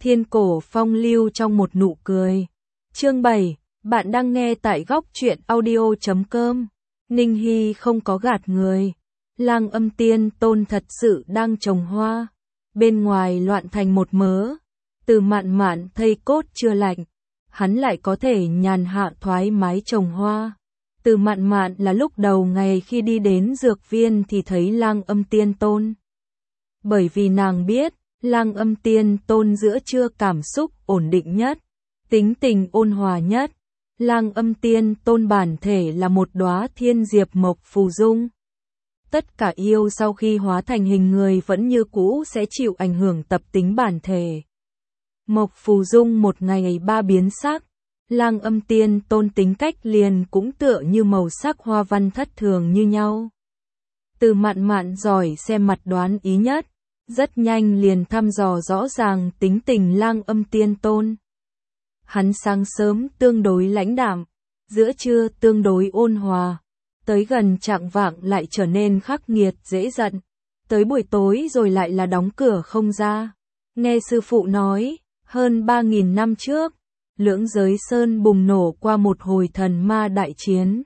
Thiên cổ phong lưu trong một nụ cười. Chương 7, bạn đang nghe tại góc truyện audio.com. Ninh Hy không có gạt người. Lang Âm Tiên Tôn thật sự đang trồng hoa. Bên ngoài loạn thành một mớ. Từ Mạn Mạn thây cốt chưa lạnh, hắn lại có thể nhàn hạ thoải mái trồng hoa. Từ Mạn Mạn là lúc đầu ngày khi đi đến dược viên thì thấy Lang Âm Tiên Tôn. Bởi vì nàng biết, Lang Âm Tiên Tôn giữa trưa cảm xúc ổn định nhất, tính tình ôn hòa nhất. Lang Âm Tiên Tôn bản thể là một đóa thiên diệp mộc phù dung. Tất cả yêu sau khi hóa thành hình người vẫn như cũ sẽ chịu ảnh hưởng tập tính bản thể. Mộc phù dung một ngày ba biến sắc, Lang Âm Tiên Tôn tính cách liền cũng tựa như màu sắc hoa văn thất thường như nhau. Từ Mạn Mạn giỏi xem mặt đoán ý nhất, rất nhanh liền thăm dò rõ ràng tính tình Lang Âm Tiên Tôn. Hắn sáng sớm tương đối lãnh đạm, giữa trưa tương đối ôn hòa, tới gần chạng vạng lại trở nên khắc nghiệt dễ giận, tới buổi tối rồi lại là đóng cửa không ra. Nghe sư phụ nói, hơn 3.000 năm trước, Lưỡng Giới Sơn bùng nổ qua một hồi thần ma đại chiến.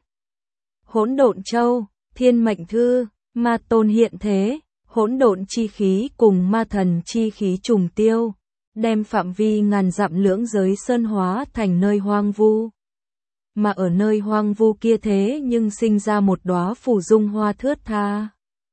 Hỗn Độn Châu, Thiên Mệnh Thư, Ma Tôn hiện thế, hỗn độn chi khí cùng ma thần chi khí trùng tiêu, đem phạm vi ngàn dặm Lưỡng Giới Sơn hóa thành nơi hoang vu. Mà ở nơi hoang vu kia thế nhưng sinh ra một đóa phù dung hoa thướt tha,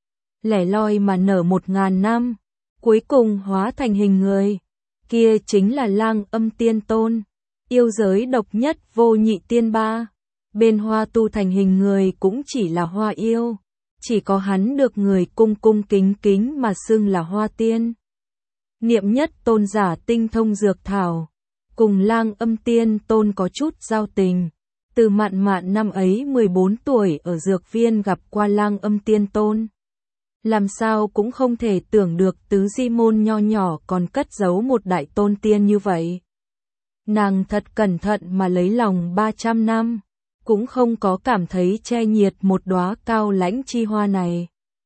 lẻ loi mà nở 1.000 năm, cuối cùng hóa thành hình người. Kia chính là Lang Âm Tiên Tôn, yêu giới độc nhất vô nhị tiên ba. Bên hoa tu thành hình người cũng chỉ là hoa yêu, chỉ có hắn được người cung cung kính kính mà xưng là hoa tiên. Niệm Nhất tôn giả tinh thông dược thảo, cùng Lang Âm Tiên Tôn có chút giao tình. Từ Mạn Mạn năm ấy 14 tuổi ở dược viên gặp qua Lang Âm Tiên Tôn. Làm sao cũng không thể tưởng được tứ di môn nho nhỏ còn cất giấu một đại tôn tiên như vậy. Nàng thật cẩn thận mà lấy lòng 300 năm, cũng không có cảm thấy che nhiệt một đóa cao lãnh chi hoa này.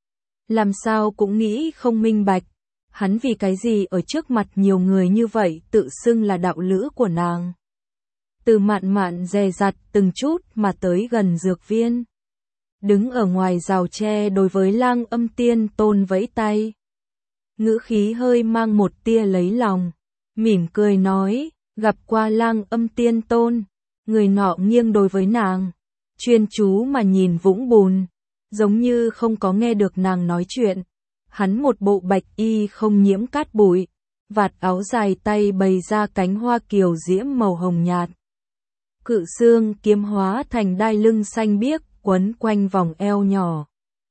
Làm sao cũng nghĩ không minh bạch, hắn vì cái gì ở trước mặt nhiều người như vậy tự xưng là đạo lữ của nàng. Từ Mạn Mạn dè dặt từng chút mà tới gần dược viên. Đứng ở ngoài rào tre đối với Lang Âm Tiên Tôn vẫy tay. Ngữ khí hơi mang một tia lấy lòng, mỉm cười nói, gặp qua Lang Âm Tiên Tôn. Người nọ nghiêng đối với nàng, chuyên chú mà nhìn vũng bùn, giống như không có nghe được nàng nói chuyện. Hắn một bộ bạch y không nhiễm cát bụi, vạt áo dài tay bày ra cánh hoa kiều diễm màu hồng nhạt. Cự xương kiếm hóa thành đai lưng xanh biếc quấn quanh vòng eo nhỏ.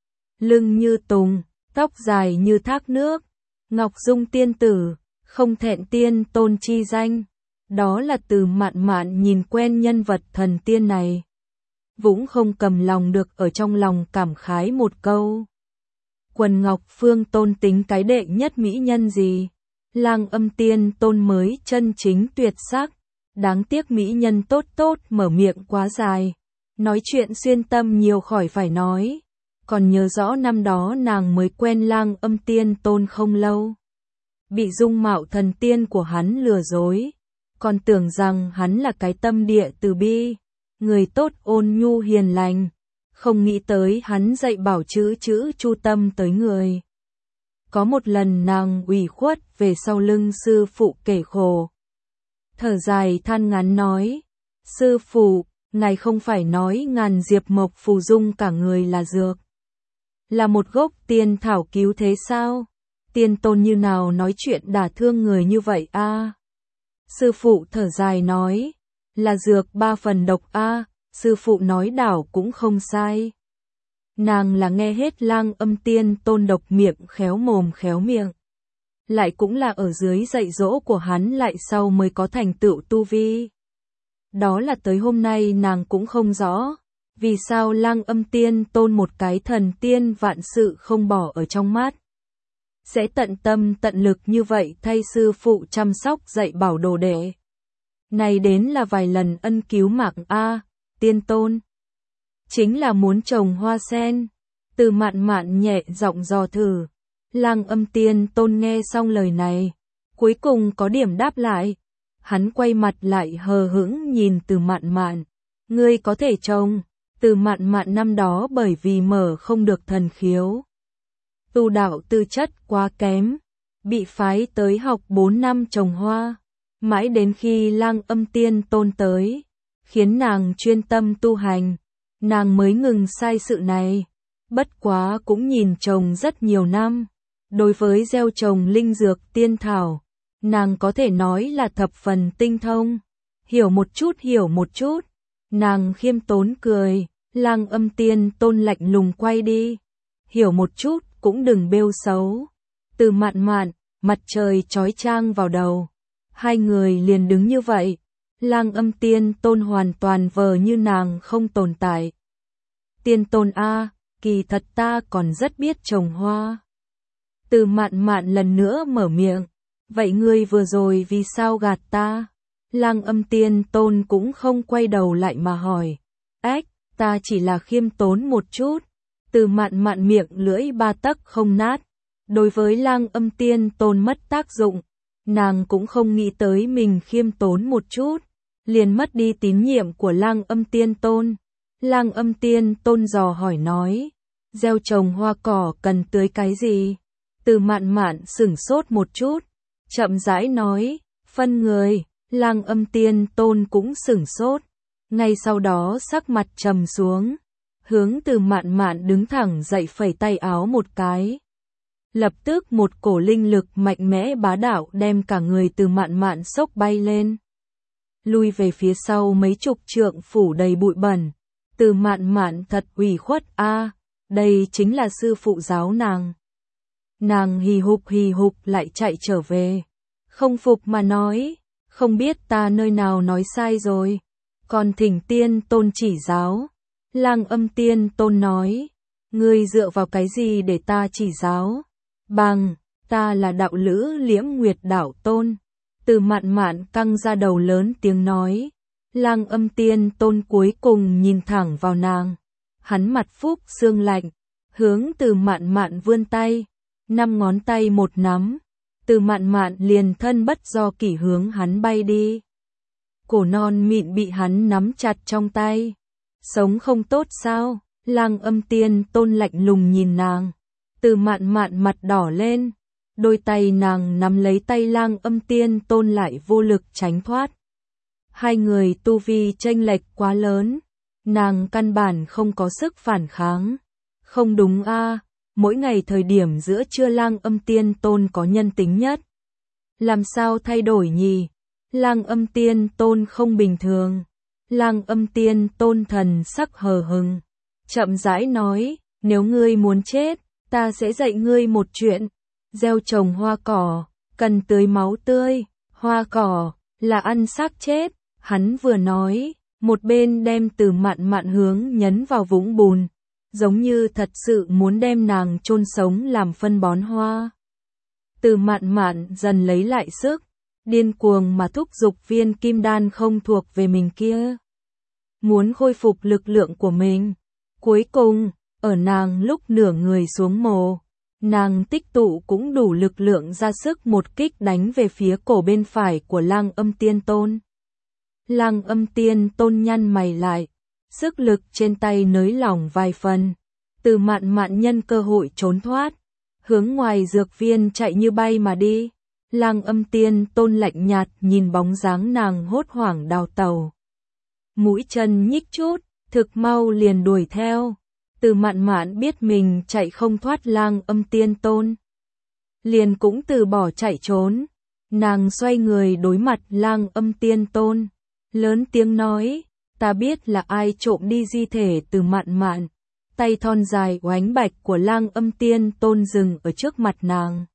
Lưng như tùng, tóc dài như thác nước, ngọc dung tiên tử, không thẹn tiên tôn chi danh. Đó là Từ Mạn Mạn nhìn quen nhân vật thần tiên này. Vũng không cầm lòng được ở trong lòng cảm khái một câu. Quần Ngọc Phương Tôn tính cái đệ nhất mỹ nhân gì? Lang Âm Tiên Tôn mới chân chính tuyệt sắc. Đáng tiếc mỹ nhân tốt tốt mở miệng quá dài. Nói chuyện xuyên tâm nhiều khỏi phải nói. Còn nhớ rõ năm đó nàng mới quen Lang Âm Tiên Tôn không lâu. Bị dung mạo thần tiên của hắn lừa dối. Còn tưởng rằng hắn là cái tâm địa từ bi, người tốt ôn nhu hiền lành. Không nghĩ tới hắn dạy bảo chữ chu tâm tới người. Có một lần nàng ủy khuất về sau lưng sư phụ kể khổ. Thở dài than ngắn nói, sư phụ, ngài không phải nói ngàn diệp mộc phù dung cả người là dược. Là một gốc tiên thảo cứu thế sao? Tiên tôn như nào nói chuyện đả thương người như vậy a? Sư phụ thở dài nói, là dược 3 phần độc a. Sư phụ nói đảo cũng không sai. Nàng là nghe hết Lang Âm Tiên Tôn độc miệng khéo mồm khéo miệng. Lại cũng là ở dưới dạy dỗ của hắn lại sau mới có thành tựu tu vi. Đó là tới hôm nay nàng cũng không rõ, vì sao Lang Âm Tiên Tôn một cái thần tiên vạn sự không bỏ ở trong mắt. Sẽ tận tâm tận lực như vậy thay sư phụ chăm sóc dạy bảo đồ đệ. Này đến là vài lần ân cứu mạng a, Tiên Tôn. Chính là muốn trồng hoa sen. Từ Mạn Mạn nhẹ giọng dò thử. Lang Âm Tiên Tôn nghe xong lời này, cuối cùng có điểm đáp lại. Hắn quay mặt lại hờ hững nhìn Từ Mạn Mạn. Ngươi có thể trông. Từ Mạn Mạn năm đó bởi vì mở không được thần khiếu. Tu đạo tư chất quá kém. Bị phái tới học 4 năm trồng hoa. Mãi đến khi Lang Âm Tiên Tôn tới. Khiến nàng chuyên tâm tu hành. Nàng mới ngừng sai sự này. Bất quá cũng nhìn trồng rất nhiều năm. Đối với gieo trồng linh dược tiên thảo. Nàng có thể nói là thập phần tinh thông. Hiểu một chút. Nàng khiêm tốn cười. Lang Âm Tiên Tôn lạnh lùng quay đi. Hiểu một chút cũng đừng bêu xấu. Từ Mạn Mạn, mặt trời chói chang vào đầu. Hai người liền đứng như vậy. Lang Âm Tiên Tôn hoàn toàn vờ như nàng không tồn tại. Tiên Tôn a, kỳ thật ta còn rất biết trồng hoa. Từ Mạn Mạn lần nữa mở miệng. Vậy ngươi vừa rồi vì sao gạt ta? Lang Âm Tiên Tôn cũng không quay đầu lại mà hỏi. Ếch, ta chỉ là khiêm tốn một chút. Từ Mạn Mạn miệng lưỡi ba tấc không nát. Đối với Lang Âm Tiên Tôn mất tác dụng. Nàng cũng không nghĩ tới mình khiêm tốn một chút. Liền mất đi tín nhiệm của Lang Âm Tiên Tôn. Lang Âm Tiên Tôn dò hỏi nói. Gieo trồng hoa cỏ cần tưới cái gì? Từ Mạn Mạn sửng sốt một chút. Chậm rãi nói. Phân người. Lang Âm Tiên Tôn cũng sửng sốt. Ngay sau đó sắc mặt trầm xuống. Hướng Từ Mạn Mạn đứng thẳng dậy phẩy tay áo một cái. Lập tức một cổ linh lực mạnh mẽ bá đạo đem cả người Từ Mạn Mạn xốc bay lên. Lui về phía sau mấy chục trượng phủ đầy bụi bẩn. Từ Mạn Mạn thật ủy khuất a, đây chính là sư phụ giáo nàng. Nàng hì hục lại chạy trở về. Không phục mà nói, không biết ta nơi nào nói sai rồi. Còn thỉnh Tiên Tôn chỉ giáo. Lang Âm Tiên Tôn nói, ngươi dựa vào cái gì để ta chỉ giáo? Bằng, ta là đạo lữ Liễm Nguyệt Đạo Tôn. Từ Mạn Mạn căng ra đầu lớn tiếng nói. Lang Âm Tiên Tôn cuối cùng nhìn thẳng vào nàng. Hắn mặt phúc xương lạnh, hướng Từ Mạn Mạn vươn tay, 5 ngón tay một nắm. Từ Mạn Mạn liền thân bất do kỷ hướng hắn bay đi. Cổ non mịn bị hắn nắm chặt trong tay. Sống không tốt sao? Lang Âm Tiên Tôn lạnh lùng nhìn nàng. Từ Mạn Mạn mặt đỏ lên. Đôi tay nàng nắm lấy tay Lang Âm Tiên Tôn lại vô lực tránh thoát. Hai người tu vi chênh lệch quá lớn. Nàng căn bản không có sức phản kháng. Không đúng a, mỗi ngày thời điểm giữa trưa Lang Âm Tiên Tôn có nhân tính nhất. Làm sao thay đổi nhỉ? Lang Âm Tiên Tôn không bình thường. Lang Âm Tiên Tôn thần sắc hờ hững, chậm rãi nói, nếu ngươi muốn chết, ta sẽ dạy ngươi một chuyện. Gieo trồng hoa cỏ, cần tưới máu tươi, hoa cỏ là ăn xác chết. Hắn vừa nói, một bên đem Từ Mạn Mạn hướng nhấn vào vũng bùn, giống như thật sự muốn đem nàng chôn sống làm phân bón hoa. Từ Mạn Mạn dần lấy lại sức, điên cuồng mà thúc giục viên kim đan không thuộc về mình kia. Muốn khôi phục lực lượng của mình. Cuối cùng, ở nàng lúc nửa người xuống mồ, nàng tích tụ cũng đủ lực lượng ra sức một kích đánh về phía cổ bên phải của Lang Âm Tiên Tôn. Lang Âm Tiên Tôn nhăn mày lại, sức lực trên tay nới lỏng vài phần. Từ Mạn Mạn nhân cơ hội trốn thoát, hướng ngoài dược viên chạy như bay mà đi. Lang Âm Tiên Tôn lạnh nhạt nhìn bóng dáng nàng hốt hoảng đào tẩu. Mũi chân nhích chút, thực mau liền đuổi theo. Từ Mạn Mạn biết mình chạy không thoát Lang Âm Tiên Tôn, liền cũng từ bỏ chạy trốn. Nàng xoay người đối mặt Lang Âm Tiên Tôn, lớn tiếng nói, ta biết là ai trộm đi di thể Từ Mạn Mạn. Tay thon dài oánh bạch của Lang Âm Tiên Tôn dừng ở trước mặt nàng.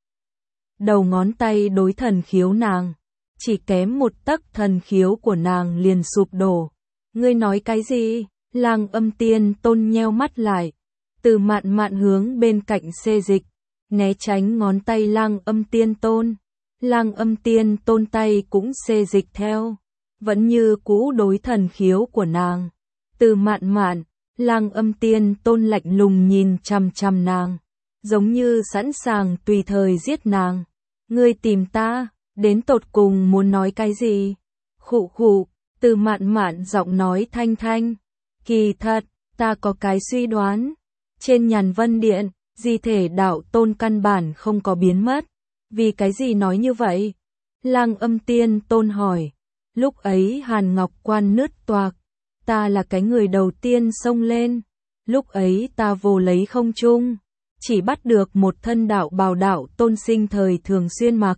Đầu ngón tay đối thần khiếu nàng, chỉ kém một tấc thần khiếu của nàng liền sụp đổ. Ngươi nói cái gì? Lang Âm Tiên Tôn nheo mắt lại. Từ Mạn Mạn hướng bên cạnh xê dịch, né tránh ngón tay Lang Âm Tiên Tôn. Lang Âm Tiên Tôn tay cũng xê dịch theo, vẫn như cũ đối thần khiếu của nàng. Từ Mạn Mạn, Lang Âm Tiên Tôn lạnh lùng nhìn chằm chằm nàng, giống như sẵn sàng tùy thời giết nàng. Ngươi tìm ta, đến tột cùng muốn nói cái gì? Khụ khụ, Từ Mạn Mạn giọng nói thanh thanh. Kỳ thật, ta có cái suy đoán. Trên Nhàn Vân Điện, di thể đạo tôn căn bản không có biến mất. Vì cái gì nói như vậy? Lang Âm Tiên Tôn hỏi. Lúc ấy Hàn Ngọc Quan nứt toạc. Ta là cái người đầu tiên xông lên. Lúc ấy ta vồ lấy không trung. Chỉ bắt được một thân đạo bào đạo tôn sinh thời thường xuyên mặc.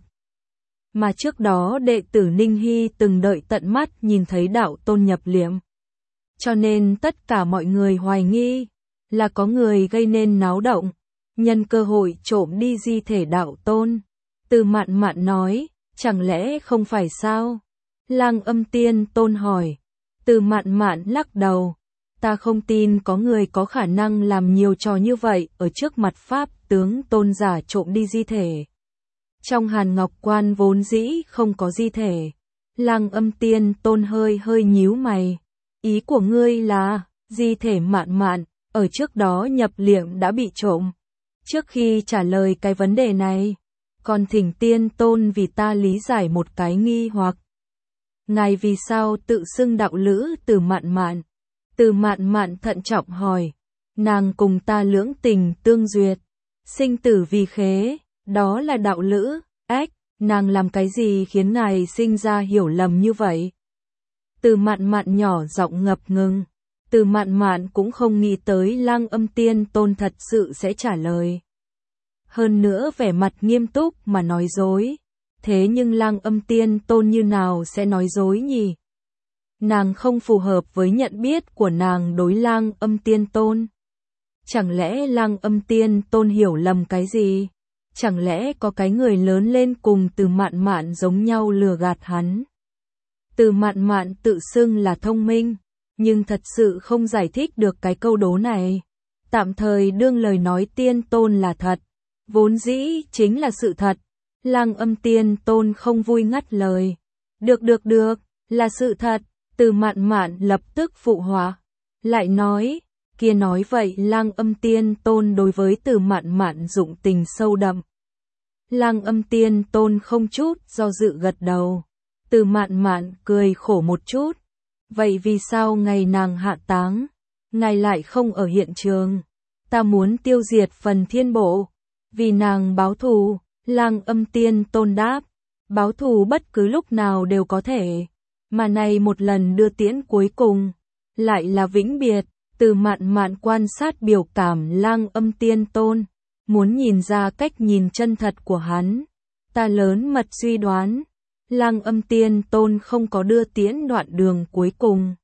Mà trước đó đệ tử Ninh Hy từng đợi tận mắt nhìn thấy đạo tôn nhập liệm. Cho nên tất cả mọi người hoài nghi là có người gây nên náo động, nhân cơ hội trộm đi di thể đạo tôn. Từ Mạn Mạn nói, chẳng lẽ không phải sao? Lang Âm Tiên Tôn hỏi. Từ Mạn Mạn lắc đầu. Ta không tin có người có khả năng làm nhiều trò như vậy ở trước mặt Pháp tướng tôn giả trộm đi di thể. Trong Hàn Ngọc Quan vốn dĩ không có di thể. Lang Âm Tiên Tôn hơi nhíu mày. Ý của ngươi là, di thể Mạn Mạn, ở trước đó nhập liệm đã bị trộm. Trước khi trả lời cái vấn đề này, còn thỉnh Tiên Tôn vì ta lý giải một cái nghi hoặc. Ngài vì sao tự xưng đạo lữ Từ Mạn Mạn? Từ Mạn Mạn thận trọng hỏi. Nàng cùng ta lưỡng tình tương duyệt, sinh tử vì khế, đó là đạo lữ. Ách, nàng làm cái gì khiến ngài sinh ra hiểu lầm như vậy? Từ Mạn Mạn nhỏ giọng ngập ngừng. Từ Mạn Mạn cũng không nghĩ tới Lang Âm Tiên Tôn thật sự sẽ trả lời. Hơn nữa vẻ mặt nghiêm túc mà nói dối. Thế nhưng Lang Âm Tiên Tôn như nào sẽ nói dối nhỉ? Nàng không phù hợp với nhận biết của nàng đối Lang Âm Tiên Tôn. Chẳng lẽ Lang Âm Tiên Tôn hiểu lầm cái gì? Chẳng lẽ có cái người lớn lên cùng Từ Mạn Mạn giống nhau lừa gạt hắn? Từ Mạn Mạn tự xưng là thông minh, nhưng thật sự không giải thích được cái câu đố này. Tạm thời đương lời nói Tiên Tôn là thật, vốn dĩ chính là sự thật. Lang Âm Tiên Tôn không vui ngắt lời. Được, là sự thật. Từ Mạn Mạn lập tức phụ họa. Lại nói, kia nói vậy Lang Âm Tiên Tôn đối với Từ Mạn Mạn dụng tình sâu đậm. Lang Âm Tiên Tôn không chút do dự gật đầu. Từ Mạn Mạn cười khổ một chút. Vậy vì sao ngày nàng hạ táng, ngài lại không ở hiện trường? Ta muốn tiêu diệt Phần Thiên Bộ. Vì nàng báo thù. Lang Âm Tiên Tôn đáp. Báo thù bất cứ lúc nào đều có thể. Mà này một lần đưa tiễn cuối cùng, lại là vĩnh biệt. Từ Mạn Mạn quan sát biểu cảm Lang Âm Tiên Tôn, muốn nhìn ra cách nhìn chân thật của hắn. Ta lớn mật suy đoán, Lang Âm Tiên Tôn không có đưa tiễn đoạn đường cuối cùng.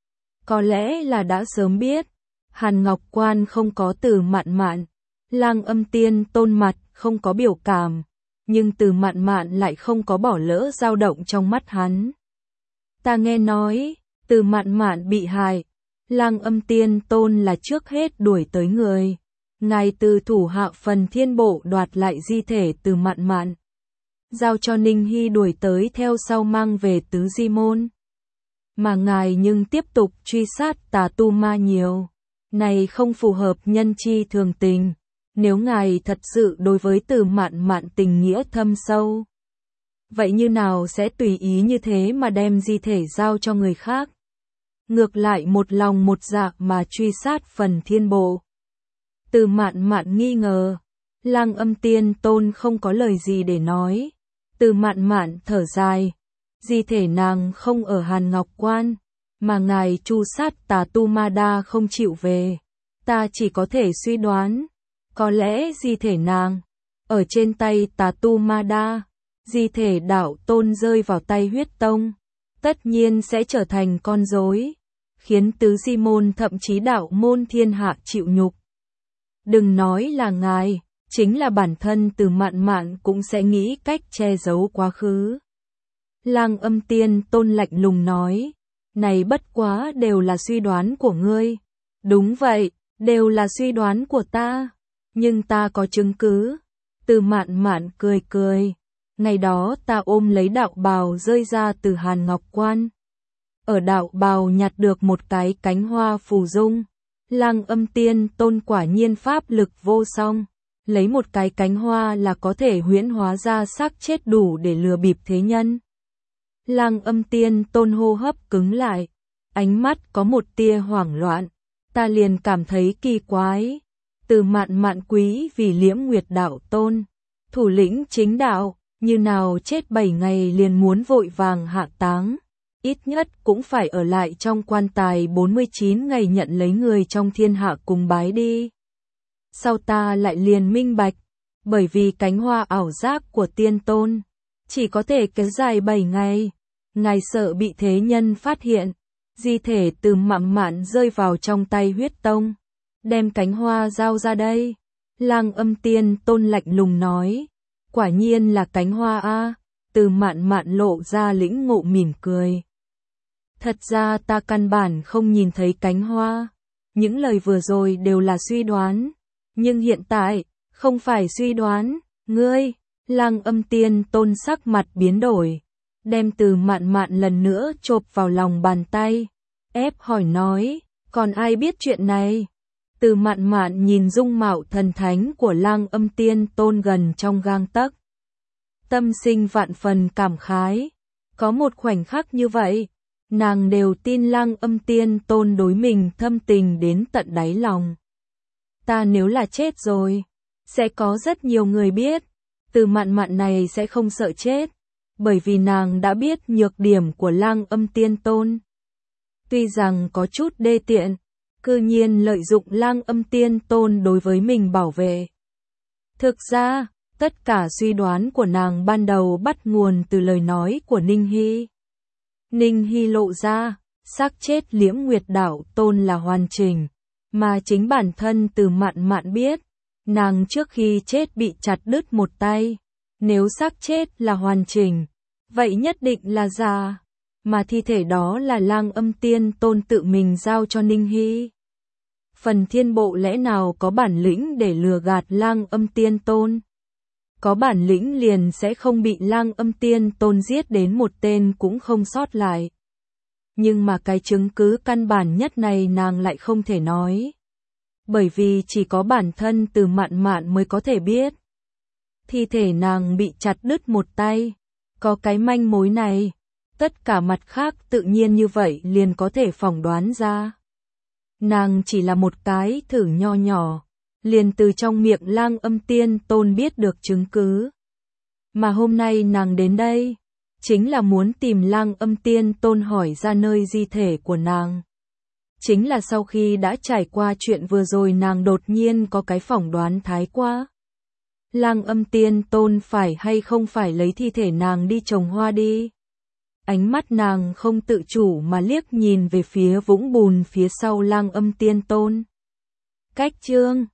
Có lẽ là đã sớm biết, Hàn Ngọc Quan không có Từ Mạn Mạn, Lang Âm Tiên Tôn mặt không có biểu cảm, nhưng Từ Mạn Mạn lại không có bỏ lỡ dao động trong mắt hắn. Ta nghe nói, Từ Mạn Mạn bị hại, Lang Âm Tiên Tôn là trước hết đuổi tới người. Ngài từ thủ hạ Phần Thiên Bộ đoạt lại di thể Từ Mạn Mạn, giao cho Ninh Hy đuổi tới theo sau mang về Tứ Di Môn. Mà ngài nhưng tiếp tục truy sát tà tu ma nhiều. Này không phù hợp nhân chi thường tình. Nếu ngài thật sự đối với Từ Mạn Mạn tình nghĩa thâm sâu, vậy như nào sẽ tùy ý như thế mà đem di thể giao cho người khác? Ngược lại một lòng một dạ mà truy sát Phần Thiên Bộ. Từ Mạn Mạn nghi ngờ. Lang Âm Tiên Tôn không có lời gì để nói. Từ Mạn Mạn thở dài. Di thể nàng không ở Hàn Ngọc Quan, mà ngài tru sát tà tu ma đa không chịu về. Ta chỉ có thể suy đoán, có lẽ di thể nàng ở trên tay tà tu ma đa. Di thể đạo tôn rơi vào tay Huyết Tông, tất nhiên sẽ trở thành con rối, khiến Tứ Di Môn thậm chí đạo môn thiên hạ chịu nhục. Đừng nói là ngài, chính là bản thân Từ Mạn Mạn cũng sẽ nghĩ cách che giấu quá khứ. Lang Âm Tiên Tôn lạnh lùng nói, này bất quá đều là suy đoán của ngươi. Đúng vậy, đều là suy đoán của ta, nhưng ta có chứng cứ. Từ Mạn Mạn cười cười. Ngày đó ta ôm lấy đạo bào rơi ra từ Hàn Ngọc Quan. Ở đạo bào nhặt được một cái cánh hoa phù dung. Lang Âm Tiên Tôn quả nhiên pháp lực vô song. lấy một cái cánh hoa là có thể huyễn hóa ra xác chết đủ để lừa bịp thế nhân. Lang Âm Tiên Tôn hô hấp cứng lại, ánh mắt có một tia hoảng loạn, ta liền cảm thấy kỳ quái. Từ Mạn Mạn quý vì Liễm Nguyệt đạo tôn, thủ lĩnh chính đạo, như nào chết 7 ngày liền muốn vội vàng hạ táng, ít nhất cũng phải ở lại trong quan tài 49 ngày nhận lấy người trong thiên hạ cùng bái đi. Sau ta lại liền minh bạch, bởi vì cánh hoa ảo giác của tiên tôn, chỉ có thể kéo dài 7 ngày, ngài sợ bị thế nhân phát hiện, di thể Từ Mạn Mạn rơi vào trong tay huyết tông, đem cánh hoa giao ra đây. Lang Âm Tiên Tôn lạnh lùng nói, quả nhiên là cánh hoa a. Từ Mạn Mạn lộ ra lĩnh ngộ mỉm cười. Thật ra ta căn bản không nhìn thấy cánh hoa, những lời vừa rồi đều là suy đoán, nhưng hiện tại, không phải suy đoán, ngươi. Lang Âm Tiên Tôn sắc mặt biến đổi, đem Từ Mạn Mạn lần nữa chộp vào lòng bàn tay, ép hỏi nói, còn ai biết chuyện này? Từ Mạn Mạn nhìn dung mạo thần thánh của Lang Âm Tiên Tôn gần trong gang tấc, tâm sinh vạn phần cảm khái. Có một khoảnh khắc như vậy, nàng đều tin Lang Âm Tiên Tôn đối mình thâm tình đến tận đáy lòng. Ta nếu là chết rồi, sẽ có rất nhiều người biết. Từ Mạn Mạn này sẽ không sợ chết, bởi vì nàng đã biết nhược điểm của Lang Âm Tiên Tôn. Tuy rằng có chút đê tiện, cư nhiên lợi dụng Lang Âm Tiên Tôn đối với mình bảo vệ. Thực ra, tất cả suy đoán của nàng ban đầu bắt nguồn từ lời nói của Ninh Hy. Ninh Hy lộ ra, xác chết Liễm Nguyệt đạo tôn là hoàn chỉnh, mà chính bản thân Từ Mạn Mạn biết, nàng trước khi chết bị chặt đứt một tay, nếu xác chết là hoàn chỉnh, vậy nhất định là giả, mà thi thể đó là Lang Âm Tiên Tôn tự mình giao cho Ninh Hy. Phần thiên bộ lẽ nào có bản lĩnh để lừa gạt Lang Âm Tiên Tôn? Có bản lĩnh liền sẽ không bị Lang Âm Tiên Tôn giết đến một tên cũng không sót lại. Nhưng mà cái chứng cứ căn bản nhất này nàng lại không thể nói. Bởi vì chỉ có bản thân Từ Mạn Mạn mới có thể biết. Thi thể nàng bị chặt đứt một tay. Có cái manh mối này, tất cả mặt khác tự nhiên như vậy liền có thể phỏng đoán ra. Nàng chỉ là một cái thử nho nhỏ, liền từ trong miệng Lang Âm Tiên Tôn biết được chứng cứ. Mà hôm nay nàng đến đây, chính là muốn tìm Lang Âm Tiên Tôn hỏi ra nơi di thể của nàng. Chính là sau khi đã trải qua chuyện vừa rồi nàng đột nhiên có cái phỏng đoán thái quá. Lang Âm Tiên Tôn phải hay không phải lấy thi thể nàng đi trồng hoa đi. Ánh mắt nàng không tự chủ mà liếc nhìn về phía vũng bùn phía sau Lang Âm Tiên Tôn. Cách chương